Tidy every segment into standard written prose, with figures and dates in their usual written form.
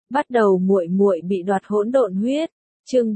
Bắt đầu muội muội bị đoạt hỗn độn huyết. Chương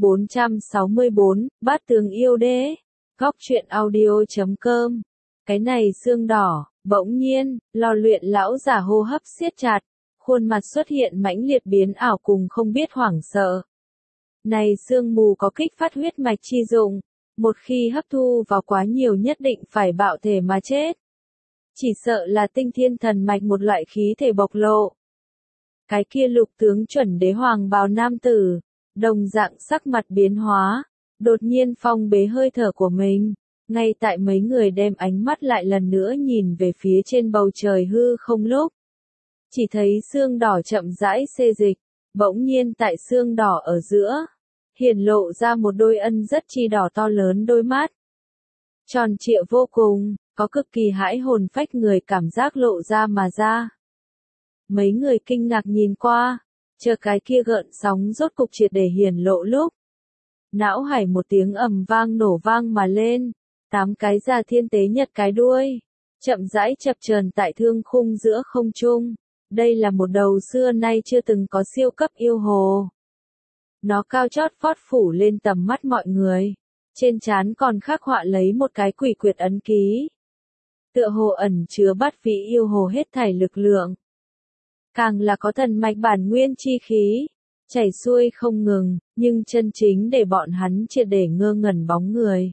464, Bát tướng yêu đế. Góc truyện audio.com. Cái này xương đỏ, bỗng nhiên, lò luyện lão giả hô hấp siết chặt, khuôn mặt xuất hiện mãnh liệt biến ảo cùng không biết hoảng sợ. Này sương mù có kích phát huyết mạch chi dụng, một khi hấp thu vào quá nhiều nhất định phải bạo thể mà chết. Chỉ sợ là tinh thiên thần mạch một loại khí thể bộc lộ. Cái kia lục tướng chuẩn đế hoàng bào nam tử, đồng dạng sắc mặt biến hóa, đột nhiên phong bế hơi thở của mình, ngay tại mấy người đem ánh mắt lại lần nữa nhìn về phía trên bầu trời hư không lúc. Chỉ thấy xương đỏ chậm rãi xê dịch, bỗng nhiên tại xương đỏ ở giữa, hiển lộ ra một đôi ân rất chi đỏ to lớn đôi mắt. Tròn trịa vô cùng, có cực kỳ hãi hồn phách người cảm giác lộ ra mà ra. Mấy người kinh ngạc nhìn qua, chờ cái kia gợn sóng rốt cục triệt để hiển lộ lúc. Não hải một tiếng ầm vang nổ vang mà lên, 8 cái ra thiên tế nhật cái đuôi, chậm rãi chập chờn tại thương khung giữa không trung. Đây là một đầu xưa nay chưa từng có siêu cấp yêu hồ. Nó cao chót vót phủ lên tầm mắt mọi người, trên trán còn khắc họa lấy một cái quỷ quyệt ấn ký. Tựa hồ ẩn chứa bát vị yêu hồ hết thảy lực lượng. Càng là có thần mạch bản nguyên chi khí, chảy xuôi không ngừng, nhưng chân chính để bọn hắn triệt để ngơ ngẩn bóng người.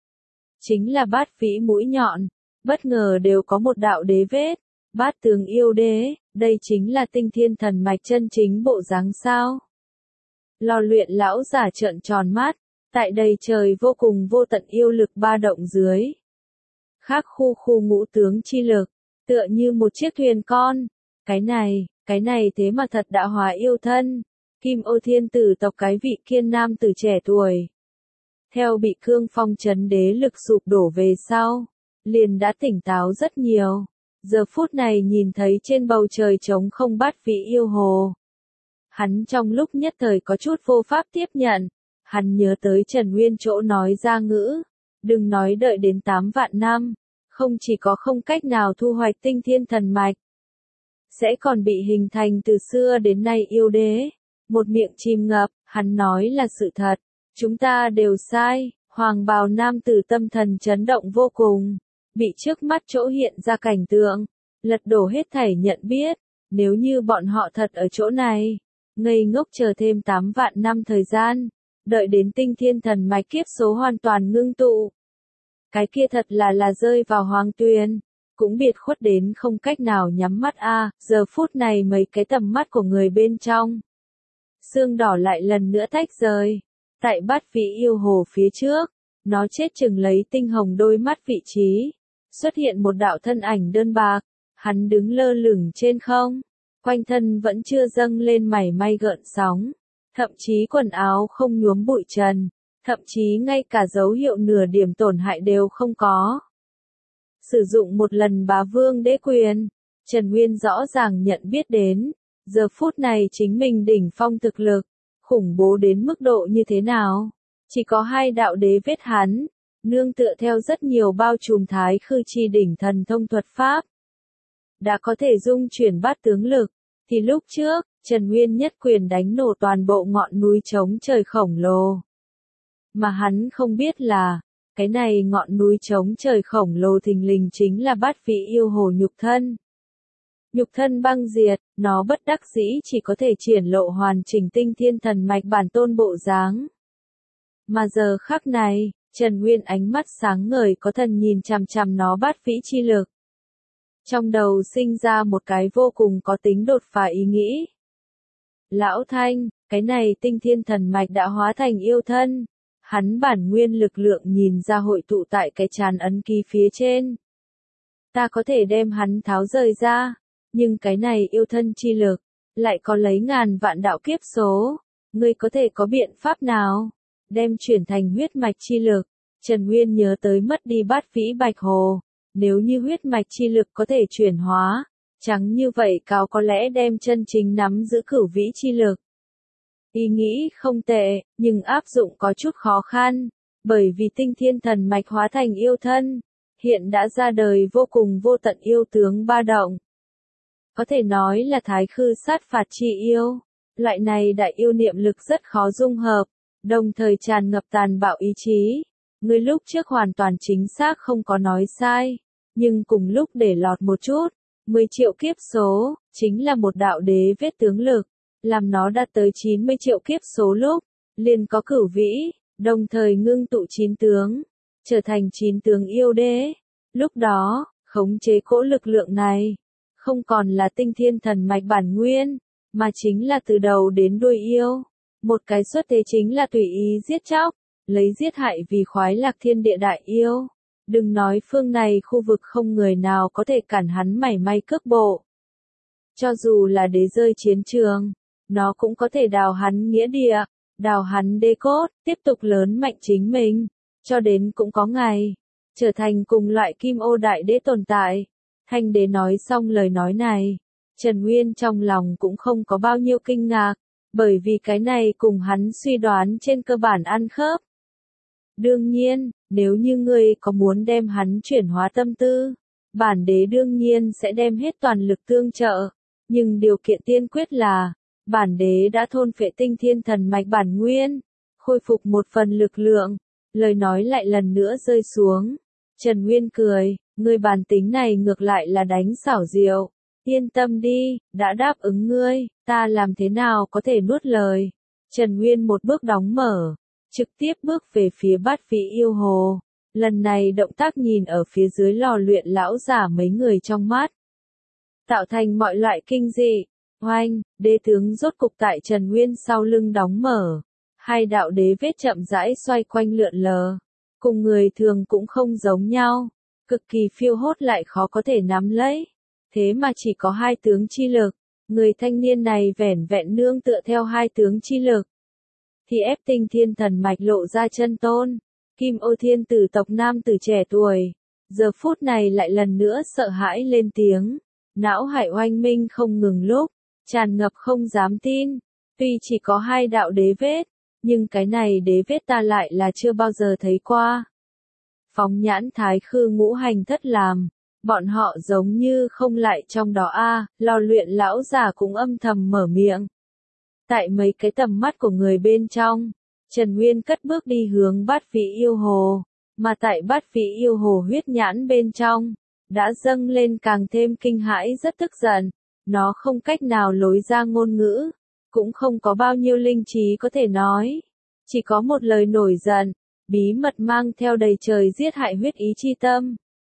Chính là bát vĩ mũi nhọn, bất ngờ đều có một đạo đế vết, bát tướng yêu đế, đây chính là tinh thiên thần mạch chân chính bộ dáng sao. Lò luyện lão giả trợn tròn mắt, tại đầy trời vô cùng vô tận yêu lực ba động dưới. Khác khu ngũ tướng chi lực, tựa như một chiếc thuyền con, cái này thế mà thật đã hóa yêu thân, Kim Ô Thiên Tử tộc cái vị kiên nam tử trẻ tuổi. Theo bị cương phong chấn đế lực sụp đổ về sau, liền đã tỉnh táo rất nhiều, giờ phút này nhìn thấy trên bầu trời trống không bát vị yêu hồ. Hắn trong lúc nhất thời có chút vô pháp tiếp nhận, hắn nhớ tới Trần Nguyên chỗ nói ra ngữ, đừng nói đợi đến 8 vạn năm, không chỉ có không cách nào thu hoạch tinh thiên thần mạch, sẽ còn bị hình thành từ xưa đến nay yêu đế. Một miệng chìm ngập, hắn nói là sự thật, chúng ta đều sai, hoàng bào nam tử tâm thần chấn động vô cùng, bị trước mắt chỗ hiện ra cảnh tượng, lật đổ hết thảy nhận biết, nếu như bọn họ thật ở chỗ này, ngây ngốc chờ thêm 8 vạn năm thời gian, đợi đến tinh thiên thần mạch kiếp số hoàn toàn ngưng tụ. Cái kia thật là rơi vào hoàng tuyền, cũng biệt khuất đến không cách nào nhắm mắt giờ phút này mấy cái tầm mắt của người bên trong. Xương đỏ lại lần nữa tách rời, tại bát vị yêu hồ phía trước, nó chết chừng lấy tinh hồng đôi mắt vị trí, xuất hiện một đạo thân ảnh đơn bạc, hắn đứng lơ lửng trên không, quanh thân vẫn chưa dâng lên mảy may gợn sóng, thậm chí quần áo không nhuốm bụi trần, thậm chí ngay cả dấu hiệu nửa điểm tổn hại đều không có. Sử dụng một lần bá vương đế quyền, Trần Nguyên rõ ràng nhận biết đến, giờ phút này chính mình đỉnh phong thực lực, khủng bố đến mức độ như thế nào. Chỉ có 2 đạo đế vết hắn, nương tựa theo rất nhiều bao trùm thái khư chi đỉnh thần thông thuật pháp. Đã có thể dung chuyển bát tướng lực, thì lúc trước, Trần Nguyên nhất quyền đánh nổ toàn bộ ngọn núi trống trời khổng lồ. Mà hắn không biết là, cái này ngọn núi trống trời khổng lồ thình lình chính là bát vị yêu hồ nhục thân. Nhục thân băng diệt, nó bất đắc dĩ chỉ có thể triển lộ hoàn chỉnh tinh thiên thần mạch bản tôn bộ dáng. Mà giờ khắc này, Trần Nguyên ánh mắt sáng ngời có thần nhìn chằm chằm nó bát vĩ chi lực. Trong đầu sinh ra một cái vô cùng có tính đột phá ý nghĩ. Lão Thanh, cái này tinh thiên thần mạch đã hóa thành yêu thân. Hắn bản nguyên lực lượng nhìn ra hội tụ tại cái tràn ấn ký phía trên. Ta có thể đem hắn tháo rời ra, nhưng cái này yêu thân chi lực, lại có lấy ngàn vạn đạo kiếp số. Ngươi có thể có biện pháp nào? Đem chuyển thành huyết mạch chi lực. Trần Nguyên nhớ tới mất đi bát vĩ bạch hồ. Nếu như huyết mạch chi lực có thể chuyển hóa, chẳng như vậy cao có lẽ đem chân chính nắm giữ cửu vĩ chi lực. Ý nghĩ không tệ, nhưng áp dụng có chút khó khăn, bởi vì tinh thiên thần mạch hóa thành yêu thân, hiện đã ra đời vô cùng vô tận yêu tướng ba động. Có thể nói là thái khư sát phạt chi yêu, Loại này đại yêu niệm lực rất khó dung hợp, đồng thời tràn ngập tàn bạo ý chí. Ngươi lúc trước hoàn toàn chính xác không có nói sai, nhưng cùng lúc để lọt một chút, 10 triệu kiếp số, chính là một đạo đế vết tướng lực, làm nó đạt tới 90 triệu kiếp số lúc, liền có cửu vĩ, đồng thời ngưng tụ 9 tướng, trở thành 9 tướng yêu đế. Lúc đó, khống chế cỗ lực lượng này, không còn là tinh thiên thần mạch bản nguyên, mà chính là từ đầu đến đuôi yêu. Một cái xuất thế chính là tùy ý giết chóc, lấy giết hại vì khoái lạc thiên địa đại yêu. Đừng nói phương này khu vực không người nào có thể cản hắn mảy may cước bộ. Cho dù là đế rơi chiến trường, nó cũng có thể đào hắn nghĩa địa, đào hắn đế cốt, tiếp tục lớn mạnh chính mình, cho đến cũng có ngày, trở thành cùng loại kim ô đại đế tồn tại. Thanh đế nói xong lời nói này, Trần Nguyên trong lòng cũng không có bao nhiêu kinh ngạc, bởi vì cái này cùng hắn suy đoán trên cơ bản ăn khớp. Đương nhiên, nếu như ngươi có muốn đem hắn chuyển hóa tâm tư, bản đế đương nhiên sẽ đem hết toàn lực tương trợ, nhưng điều kiện tiên quyết là, bản đế đã thôn phệ tinh thiên thần mạch bản nguyên, khôi phục một phần lực lượng. Lời nói lại lần nữa rơi xuống. Trần Nguyên cười, ngươi bản tính này ngược lại là đánh xảo diệu. Yên tâm đi, đã đáp ứng ngươi, ta làm thế nào có thể nuốt lời. Trần Nguyên một bước đóng mở, trực tiếp bước về phía bát vị yêu hồ. Lần này động tác nhìn ở phía dưới lò luyện lão giả mấy người trong mắt, tạo thành mọi loại kinh dị. Oanh, đế tướng rốt cục tại Trần Nguyên sau lưng đóng mở. Hai đạo đế vết chậm rãi xoay quanh lượn lờ. Cùng người thường cũng không giống nhau. Cực kỳ phiêu hốt lại khó có thể nắm lấy. Thế mà chỉ có 2 tướng chi lực. Người thanh niên này vẻn vẹn nương tựa theo 2 tướng chi lực. Thì ép tinh thiên thần mạch lộ ra chân tôn. Kim ô thiên tử tộc nam tử trẻ tuổi. Giờ phút này lại lần nữa sợ hãi lên tiếng. Não hải oanh minh không ngừng lúc. Tràn ngập không dám tin. Tuy chỉ có 2 đạo đế vết, nhưng cái này đế vết ta lại là chưa bao giờ thấy qua. Phóng nhãn thái khư ngũ hành thất làm, bọn họ giống như không lại trong đó a. Lò luyện lão già cũng âm thầm mở miệng. Tại mấy cái tầm mắt của người bên trong, Trần Nguyên cất bước đi hướng bát vị yêu hồ, mà tại bát vị yêu hồ huyết nhãn bên trong, đã dâng lên càng thêm kinh hãi rất tức giận. Nó không cách nào lối ra ngôn ngữ, cũng không có bao nhiêu linh trí có thể nói. Chỉ có một lời nổi giận, bí mật mang theo đầy trời giết hại huyết ý chi tâm.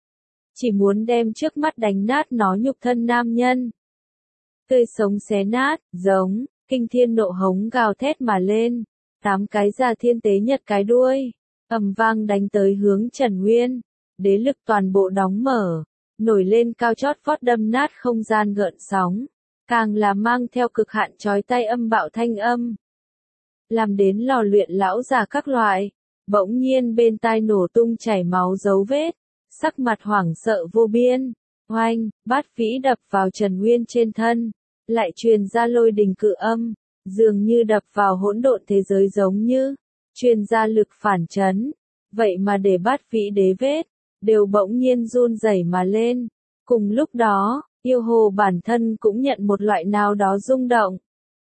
Chỉ muốn đem trước mắt đánh nát nó nhục thân nam nhân. Tươi sống xé nát, giống, kinh thiên nộ hống gào thét mà lên. 8 cái già thiên tế nhật cái đuôi, ầm vang đánh tới hướng Trần Nguyên. Đế lực toàn bộ đóng mở. Nổi lên cao chót vót đâm nát không gian gợn sóng, càng là mang theo cực hạn chói tai âm bạo thanh âm. Làm đến lò luyện lão già các loại, bỗng nhiên bên tai nổ tung chảy máu dấu vết, sắc mặt hoảng sợ vô biên. Oanh, bát vĩ đập vào Trần Nguyên trên thân, lại truyền ra lôi đình cự âm, dường như đập vào hỗn độn thế giới giống như, truyền ra lực phản chấn, vậy mà để bát vĩ đế vết đều bỗng nhiên run rẩy mà lên. Cùng lúc đó, yêu hồ bản thân cũng nhận một loại nào đó rung động.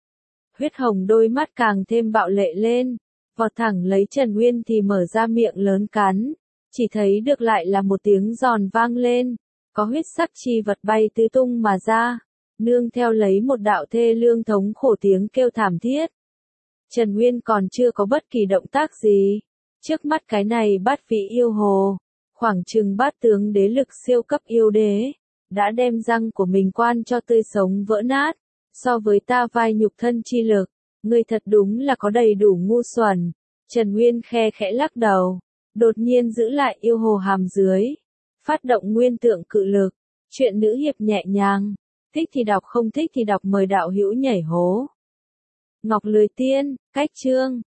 Huyết hồng đôi mắt càng thêm bạo lệ lên, vọt thẳng lấy Trần Nguyên thì mở ra miệng lớn cắn, chỉ thấy được lại là một tiếng giòn vang lên, có huyết sắc chi vật bay tứ tung mà ra, nương theo lấy một đạo thê lương thống khổ tiếng kêu thảm thiết. Trần Nguyên còn chưa có bất kỳ động tác gì, trước mắt cái này bát vị yêu hồ, khoảng chừng bát tướng đế lực siêu cấp yêu đế, đã đem răng của mình quan cho tươi sống vỡ nát. So với ta vai nhục thân chi lực, ngươi thật đúng là có đầy đủ ngu xuẩn. Trần Nguyên khe khẽ lắc đầu, đột nhiên giữ lại yêu hồ hàm dưới, phát động nguyên tượng cự lực, chuyện nữ hiệp nhẹ nhàng, thích thì đọc không thích thì đọc, mời đạo hữu nhảy hố. Ngọc Lười Tiên, cách chương